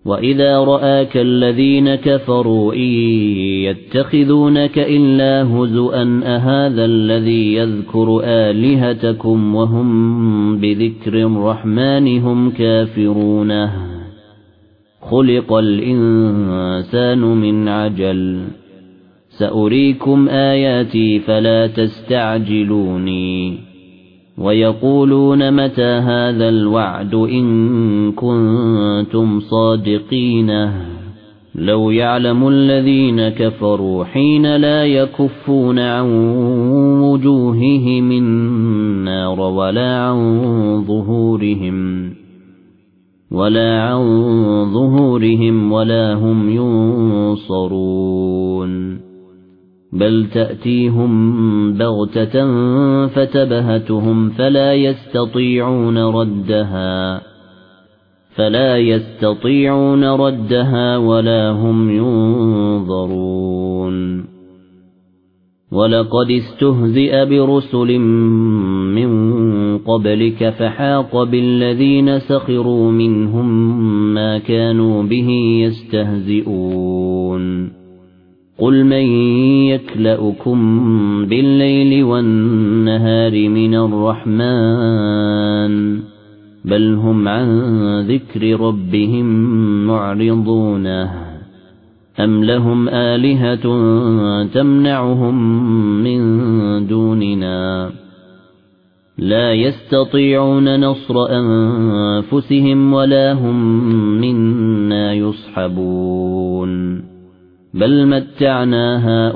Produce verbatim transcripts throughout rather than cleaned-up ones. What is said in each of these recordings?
وَإِذَا رَآكَ الَّذِينَ كَفَرُوا إِن يَتَّخِذُونَكَ إِلَّا هُزُوًا أَهَذَا الَّذِي يَذْكُرُ آلِهَتَكُمْ وَهُمْ بِذِكْرِ الرَّحْمَنِ هُمْ كَافِرُونَ خُلِقَ الْإِنسَانُ مِنْ عَجَلٍ سَأُرِيكُمْ آيَاتِي فَلَا تَسْتَعْجِلُونِ وَيَقُولُونَ مَتَى هَذَا الْوَعْدُ إِن كُنتُمْ صَادِقِينَ لَوْ يَعْلَمُ الَّذِينَ كَفَرُوا حِينَ لَا يَكُفُّونَ عَن وُجُوهِهِمُ النَّارَ وَلَا عَن ظُهُورِهِمْ وَلَا عَن ظُهُورِهِمْ وَلَا هُمْ يُنصَرُونَ بَلْ تَأْتِيهِم بَغْتَةً فَتَبْهَتُهُمْ فَلَا يَسْتَطِيعُونَ رَدَّهَا فَلَا يَسْتَطِيعُونَ رَدَّهَا وَلَا هُمْ يُنظَرُونَ وَلَقَدِ اسْتُهْزِئَ بِرُسُلٍ مِّن قَبْلِكَ فَحَاقَ بِالَّذِينَ سَخِرُوا مِنْهُم مَّا كَانُوا بِهِ يَسْتَهْزِئُونَ قُلْ مَن يَكْلَؤُكُم بِاللَّيْلِ وَالنَّهَارِ مِنَ الرَّحْمَنِ بَلْ هُمْ عَن ذِكْرِ رَبِّهِم مُّعْرِضُونَ أَمْ لَهُمْ آلِهَةٌ تَمْنَعُهُم مِّن دُونِنَا لَا يَسْتَطِيعُونَ نَصْرَ أَنفُسِهِمْ وَلَا هُم مِّنَّا يُصْحَبُونَ بَلْ مَتَّعْنَا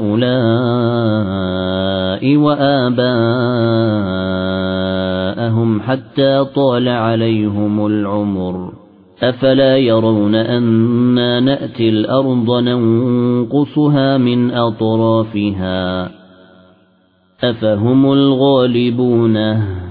هَؤُلَاءِ وَآبَاءَهُمْ حَتَّى طَالَ عَلَيْهِمُ الْعُمُرُ أَفَلَا يَرَوْنَ أَنَّا نَأْتِي الْأَرْضَ نَنقُصُهَا مِنْ أَطْرَافِهَا أَفَهُمُ الْغَالِبُونَ